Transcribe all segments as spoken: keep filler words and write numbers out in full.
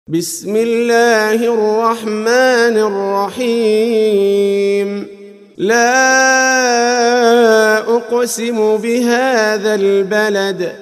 بسم الله الرحمن الرحيم لا أقسم بهذا البلد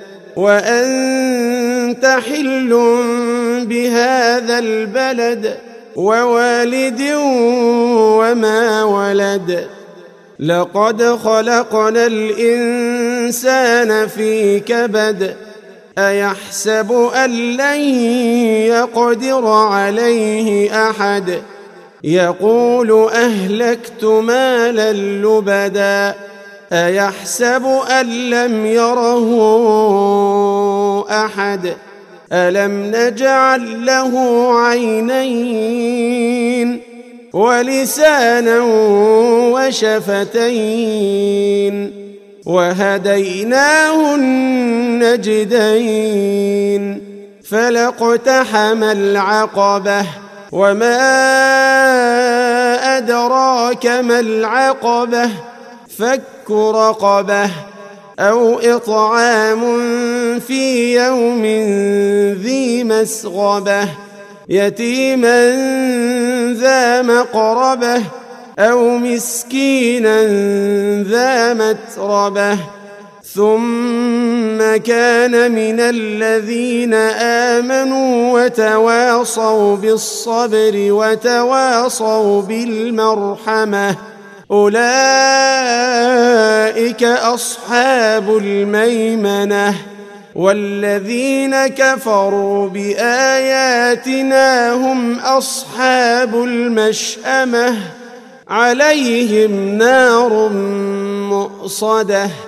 وأنت حل بهذا البلد ووالد وما ولد لقد خلقنا الإنسان في كبد أيحسب أن لن يقدر عليه أحد يقول أهلكت مالا لبدا أيحسب أن لم يره أحد ألم نجعل له عينين ولسانا وشفتين وهديناه النجدين فلاقتحم العقبة وما أدراك ما العقبة فك رقبة أو إطعام في يوم ذي مسغبة يتيما ذا مقربة أو مسكينا ذا متربة ثم كان من الذين آمنوا وتواصوا بالصبر وتواصوا بالمرحمة أولئك أصحاب الميمنة والذين كفروا بآياتنا هم أصحاب المشأمة عليهم نار مؤصدة